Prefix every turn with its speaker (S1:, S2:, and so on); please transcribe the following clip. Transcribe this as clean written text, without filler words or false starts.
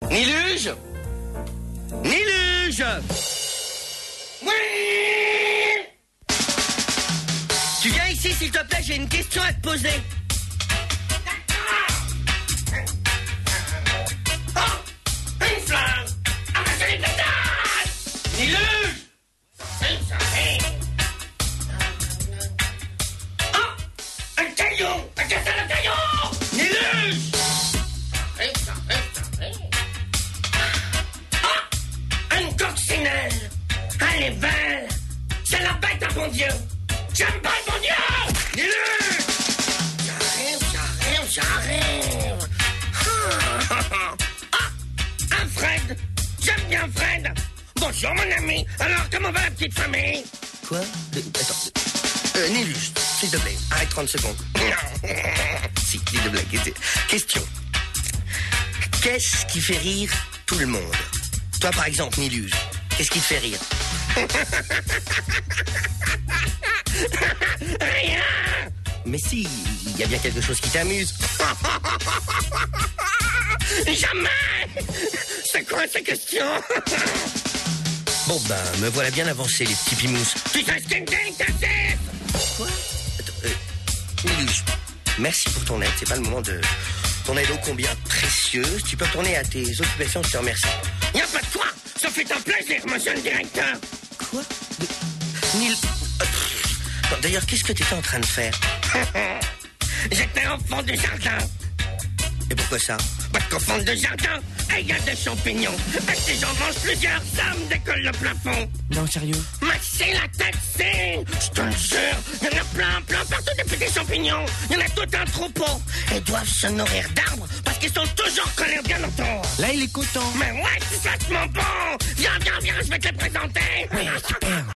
S1: Niluge! Niluge! Oui! Tu viens ici, s'il te plaît, j'ai une question à te poser. Oh! Une flamme! Arrachez les pétales! Niluge! Oh! Un caillou! Un cassé le caillou! Niluge! Une coccinelle! Elle est belle! C'est la bête à bon Dieu! J'aime pas le bon Dieu! Niluge! J'arrive! Ah! Un Fred! J'aime bien Fred! Bonjour mon ami! Alors comment va la petite famille? Quoi? Attends. Niluge, s'il te plaît, arrête 30 secondes. Si, dis de blague. Question. Qu'est-ce qui fait rire tout le monde? Toi, par exemple, Niluge, qu'est-ce qui te fait rire? Rien! Mais si, il y a bien quelque chose qui t'amuse. Jamais! C'est quoi ces questions? Bon, ben, me voilà bien avancé, les petits pimous. Tu sais ce qu'est une délicatesse? Quoi? Attends, Niluge, merci pour ton aide, c'est pas le moment de... Ton aide ô combien précieuse. Tu peux retourner à tes occupations, je te remercie. Y'a pas de quoi! Ça fait un plaisir, monsieur le directeur! Quoi? Nil... D'ailleurs, qu'est-ce que t'étais en train de faire? J'étais au fond du jardin. Et pourquoi ça? Parce qu'au fond du jardin, il y a des champignons. Et si j'en mange plusieurs, ça me décolle le plafond.
S2: Non, sérieux?
S1: Mais c'est la tête, c'est... Je te le jure, il y en a plein partout des petits champignons. Il y en a tout un troupeau. Ils doivent se nourrir d'arbres parce qu'ils sont toujours collés bien autour.
S2: Là, il est content.
S1: Mais ouais, c'est vachement bon. Viens, je vais te les présenter.
S2: Ouais, super.